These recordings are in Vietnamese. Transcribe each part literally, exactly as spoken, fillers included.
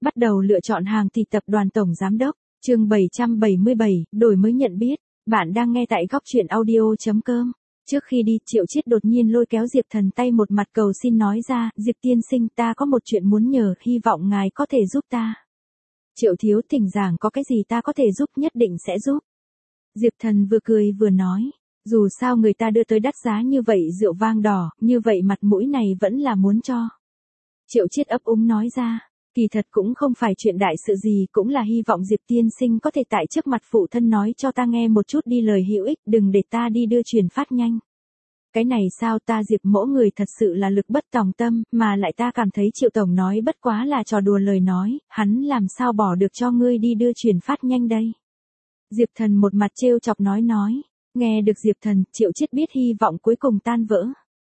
Bắt đầu lựa chọn hàng thì tập đoàn tổng giám đốc, chương bảy trăm bảy mươi bảy, đổi mới nhận biết. Bạn đang nghe tại góc truyện audio chấm com. Trước khi đi, Triệu Chiết đột nhiên lôi kéo Diệp Thần tay một mặt cầu xin nói ra, Diệp tiên sinh, ta có một chuyện muốn nhờ, hy vọng ngài có thể giúp ta. Triệu thiếu, thỉnh giảng, có cái gì ta có thể giúp, nhất định sẽ giúp. Diệp Thần vừa cười vừa nói, dù sao người ta đưa tới đắt giá như vậy rượu vang đỏ, như vậy mặt mũi này vẫn là muốn cho. Triệu Chiết ấp úng nói ra, kỳ thật cũng không phải chuyện đại sự gì, cũng là hy vọng Diệp tiên sinh có thể tại trước mặt phụ thân nói cho ta nghe một chút đi lời hữu ích, đừng để ta đi đưa truyền phát nhanh. Cái này sao, ta Diệp mỗ người thật sự là lực bất tòng tâm, mà lại ta cảm thấy Triệu tổng nói bất quá là trò đùa lời nói, hắn làm sao bỏ được cho ngươi đi đưa truyền phát nhanh đây. Diệp Thần một mặt trêu chọc nói nói, nghe được Diệp Thần, Triệu Chiết biết hy vọng cuối cùng tan vỡ.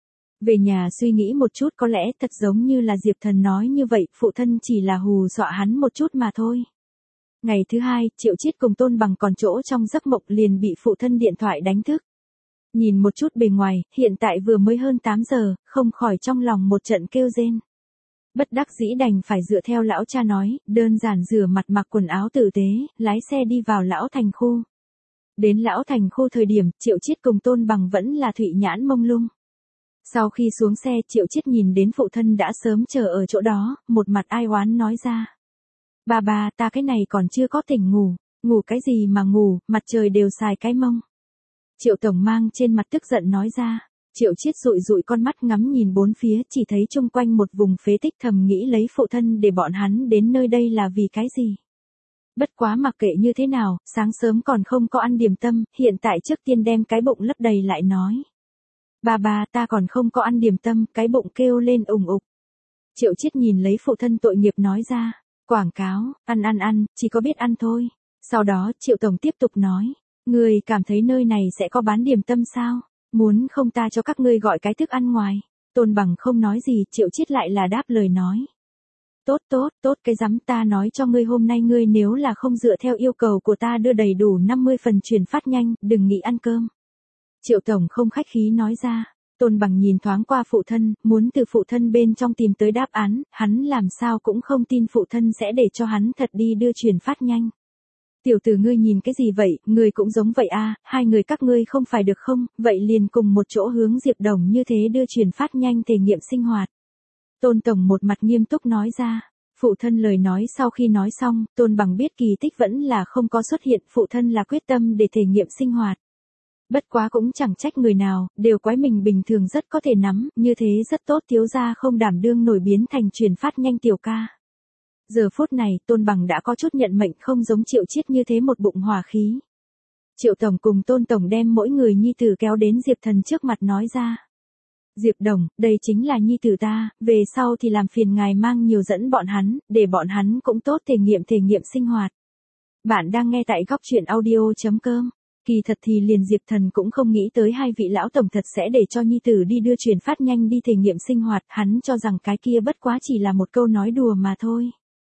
Về nhà suy nghĩ một chút, có lẽ thật giống như là Diệp Thần nói như vậy, phụ thân chỉ là hù dọa hắn một chút mà thôi. Ngày thứ hai, Triệu Chiết cùng Tôn Bằng còn chỗ trong giấc mộng liền bị phụ thân điện thoại đánh thức. Nhìn một chút bề ngoài, hiện tại vừa mới hơn tám giờ, không khỏi trong lòng một trận kêu rên. Bất đắc dĩ đành phải dựa theo lão cha nói, đơn giản rửa mặt mặc quần áo tử tế, lái xe đi vào Lão Thành khu. Đến Lão Thành khu thời điểm, Triệu Chiết cùng Tôn Bằng vẫn là thụy nhãn mông lung. Sau khi xuống xe, Triệu Chiết nhìn đến phụ thân đã sớm chờ ở chỗ đó, một mặt ai oán nói ra. Ba ba, ta cái này còn chưa có tỉnh ngủ, ngủ cái gì mà ngủ, mặt trời đều xài cái mông. Triệu tổng mang trên mặt tức giận nói ra. Triệu Chiết dụi dụi con mắt ngắm nhìn bốn phía, chỉ thấy chung quanh một vùng phế tích, thầm nghĩ lấy phụ thân để bọn hắn đến nơi đây là vì cái gì. Bất quá mặc kệ như thế nào, sáng sớm còn không có ăn điểm tâm, hiện tại trước tiên đem cái bụng lấp đầy lại nói. Ba ba, ta còn không có ăn điểm tâm, cái bụng kêu lên ủng ục. Triệu Chiết nhìn lấy phụ thân tội nghiệp nói ra, quảng cáo, ăn ăn ăn, chỉ có biết ăn thôi. Sau đó, Triệu tổng tiếp tục nói, người cảm thấy nơi này sẽ có bán điểm tâm sao? Muốn không ta cho các ngươi gọi cái thức ăn ngoài. Tôn Bằng không nói gì, Triệu Chiết lại là đáp lời nói. Tốt tốt, tốt cái rắm, ta nói cho ngươi, hôm nay ngươi nếu là không dựa theo yêu cầu của ta đưa đầy đủ năm mươi phần truyền phát nhanh, đừng nghĩ ăn cơm. Triệu tổng không khách khí nói ra. Tôn Bằng nhìn thoáng qua phụ thân, muốn từ phụ thân bên trong tìm tới đáp án, hắn làm sao cũng không tin phụ thân sẽ để cho hắn thật đi đưa truyền phát nhanh. Tiểu tử ngươi nhìn cái gì vậy, ngươi cũng giống vậy à, hai người các ngươi không phải được không, vậy liền cùng một chỗ hướng Diệp Đồng như thế đưa truyền phát nhanh thể nghiệm sinh hoạt. Tôn tổng một mặt nghiêm túc nói ra. Phụ thân lời nói sau khi nói xong, Tôn Bằng biết kỳ tích vẫn là không có xuất hiện, phụ thân là quyết tâm để thể nghiệm sinh hoạt. Bất quá cũng chẳng trách người nào, đều quái mình bình thường rất có thể nắm, như thế rất tốt, thiếu gia không đảm đương nổi biến thành truyền phát nhanh tiểu ca. Giờ phút này, Tôn Bằng đã có chút nhận mệnh, không giống Triệu Chiết như thế một bụng hỏa khí. Triệu tổng cùng Tôn tổng đem mỗi người nhi tử kéo đến Diệp Thần trước mặt nói ra. Diệp Đồng, đây chính là nhi tử ta, về sau thì làm phiền ngài mang nhiều dẫn bọn hắn, để bọn hắn cũng tốt thể nghiệm thể nghiệm sinh hoạt. Bạn đang nghe tại góc truyện audio chấm com. Kỳ thật thì liền Diệp Thần cũng không nghĩ tới hai vị lão tổng thật sẽ để cho nhi tử đi đưa truyền phát nhanh đi thể nghiệm sinh hoạt, hắn cho rằng cái kia bất quá chỉ là một câu nói đùa mà thôi.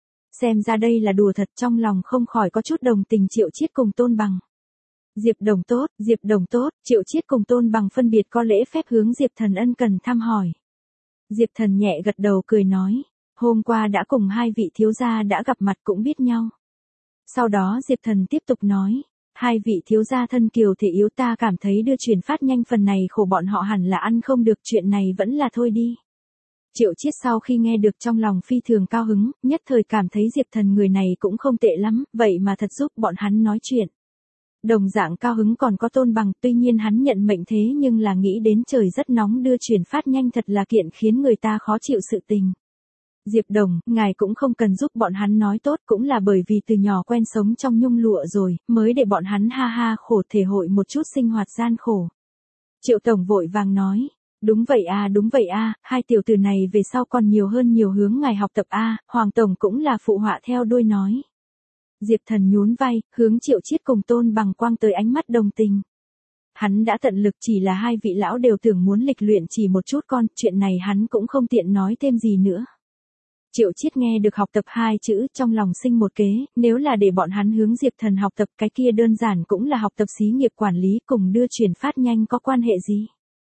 Xem ra đây là đùa thật, trong lòng không khỏi có chút đồng tình Triệu Chiết cùng Tôn Bằng. Diệp Đồng tốt, Diệp Đồng tốt, Triệu Chiết cùng Tôn Bằng phân biệt có lễ phép hướng Diệp Thần ân cần thăm hỏi. Diệp Thần nhẹ gật đầu cười nói, hôm qua đã cùng hai vị thiếu gia đã gặp mặt cũng biết nhau. Sau đó Diệp Thần tiếp tục nói, hai vị thiếu gia thân kiều thể yếu, ta cảm thấy đưa truyền phát nhanh phần này khổ bọn họ hẳn là ăn không được, chuyện này vẫn là thôi đi. Triệu Chiết sau khi nghe được trong lòng phi thường cao hứng, nhất thời cảm thấy Diệp Thần người này cũng không tệ lắm, vậy mà thật giúp bọn hắn nói chuyện. Đồng dạng cao hứng còn có Tôn Bằng, tuy nhiên hắn nhận mệnh thế nhưng là nghĩ đến trời rất nóng đưa truyền phát nhanh thật là kiện khiến người ta khó chịu sự tình. Diệp Đồng, ngài cũng không cần giúp bọn hắn nói tốt, cũng là bởi vì từ nhỏ quen sống trong nhung lụa rồi, mới để bọn hắn ha ha khổ thể hội một chút sinh hoạt gian khổ. Triệu tổng vội vàng nói. Đúng vậy à, đúng vậy à, hai tiểu tử này về sau còn nhiều hơn nhiều hướng ngài học tập a, à, Hoàng tổng cũng là phụ họa theo đôi nói. Diệp Thần nhún vai, hướng Triệu Chiết cùng Tôn Bằng quang tới ánh mắt đồng tình. Hắn đã tận lực, chỉ là hai vị lão đều tưởng muốn lịch luyện chỉ một chút con, chuyện này hắn cũng không tiện nói thêm gì nữa. Triệu Chiết nghe được học tập hai chữ, trong lòng sinh một kế, nếu là để bọn hắn hướng Diệp Thần học tập, cái kia đơn giản cũng là học tập xí nghiệp quản lý, cùng đưa truyền phát nhanh có quan hệ gì.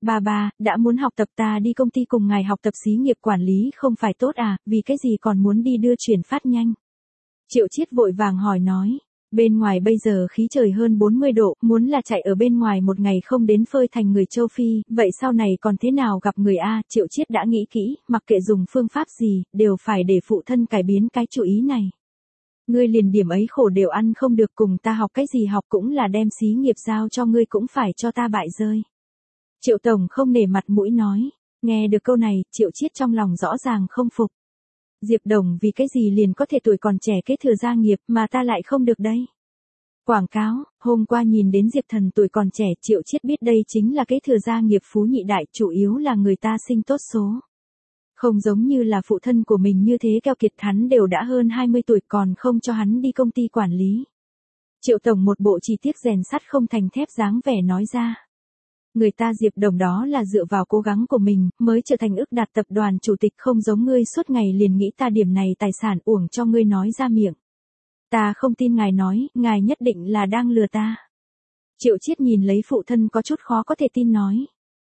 Ba ba, đã muốn học tập ta đi công ty cùng ngài học tập xí nghiệp quản lý không phải tốt à, vì cái gì còn muốn đi đưa chuyển phát nhanh. Triệu Chiết vội vàng hỏi nói, bên ngoài bây giờ khí trời hơn bốn mươi độ, muốn là chạy ở bên ngoài một ngày không đến phơi thành người châu Phi, vậy sau này còn thế nào gặp người A, Triệu Chiết đã nghĩ kỹ, mặc kệ dùng phương pháp gì, đều phải để phụ thân cải biến cái chủ ý này. Ngươi liền điểm ấy khổ đều ăn không được, cùng ta học cái gì học cũng là đem xí nghiệp giao cho ngươi cũng phải cho ta bại rơi. Triệu Tổng không nể mặt mũi nói, nghe được câu này, Triệu Chiết trong lòng rõ ràng không phục. Diệp Đồng vì cái gì liền có thể tuổi còn trẻ kế thừa gia nghiệp mà ta lại không được đây. Quảng cáo, hôm qua nhìn đến Diệp Thần tuổi còn trẻ, Triệu Chiết biết đây chính là kế thừa gia nghiệp phú nhị đại, chủ yếu là người ta sinh tốt số. Không giống như là phụ thân của mình như thế keo kiệt, hắn đều đã hơn hai mươi tuổi còn không cho hắn đi công ty quản lý. Triệu Tổng một bộ chi tiết rèn sắt không thành thép dáng vẻ nói ra. Người ta Diệp Đồng đó là dựa vào cố gắng của mình, mới trở thành ức đạt tập đoàn chủ tịch, không giống ngươi suốt ngày liền nghĩ ta điểm này tài sản uổng cho ngươi nói ra miệng. Ta không tin ngài nói, ngài nhất định là đang lừa ta. Triệu Chiết nhìn lấy phụ thân có chút khó có thể tin nói.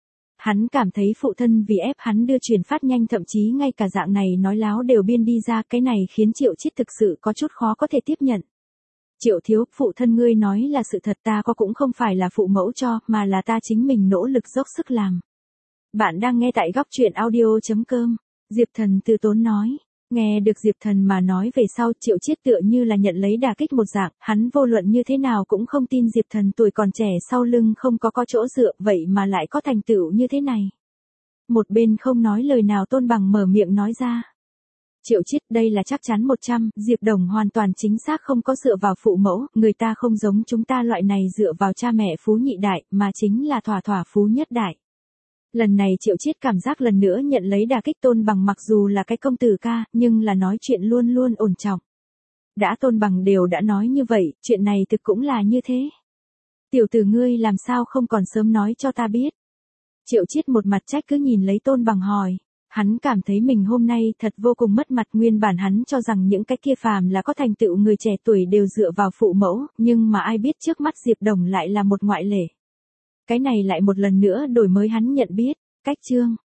Hắn cảm thấy phụ thân vì ép hắn đưa chuyển phát nhanh, thậm chí ngay cả dạng này nói láo đều biên đi ra, cái này khiến Triệu Chiết thực sự có chút khó có thể tiếp nhận. Triệu thiếu, phụ thân ngươi nói là sự thật, ta có cũng không phải là phụ mẫu cho, mà là ta chính mình nỗ lực dốc sức làm. Bạn đang nghe tại góc truyện audio chấm com. Diệp Thần từ tốn nói. Nghe được Diệp Thần mà nói về sau, Triệu Chiết tựa như là nhận lấy đả kích một dạng, hắn vô luận như thế nào cũng không tin Diệp Thần tuổi còn trẻ sau lưng không có có chỗ dựa, vậy mà lại có thành tựu như thế này. Một bên không nói lời nào Tôn Bằng mở miệng nói ra. Triệu Chiết, đây là chắc chắn một trăm, Diệp Đồng hoàn toàn chính xác không có dựa vào phụ mẫu, người ta không giống chúng ta loại này dựa vào cha mẹ phú nhị đại, mà chính là thỏa thỏa phú nhất đại. Lần này Triệu Chiết cảm giác lần nữa nhận lấy đả kích. Tôn Bằng mặc dù là cái công tử ca, nhưng là nói chuyện luôn luôn ổn trọng. Đã Tôn Bằng đều đã nói như vậy, chuyện này thực cũng là như thế. Tiểu tử ngươi làm sao không còn sớm nói cho ta biết. Triệu Chiết một mặt trách cứ nhìn lấy Tôn Bằng hỏi. Hắn cảm thấy mình hôm nay thật vô cùng mất mặt, nguyên bản hắn cho rằng những cái kia phàm là có thành tựu người trẻ tuổi đều dựa vào phụ mẫu, nhưng mà ai biết trước mắt Diệp Đồng lại là một ngoại lệ. Cái này lại một lần nữa đổi mới hắn nhận biết. Cách chương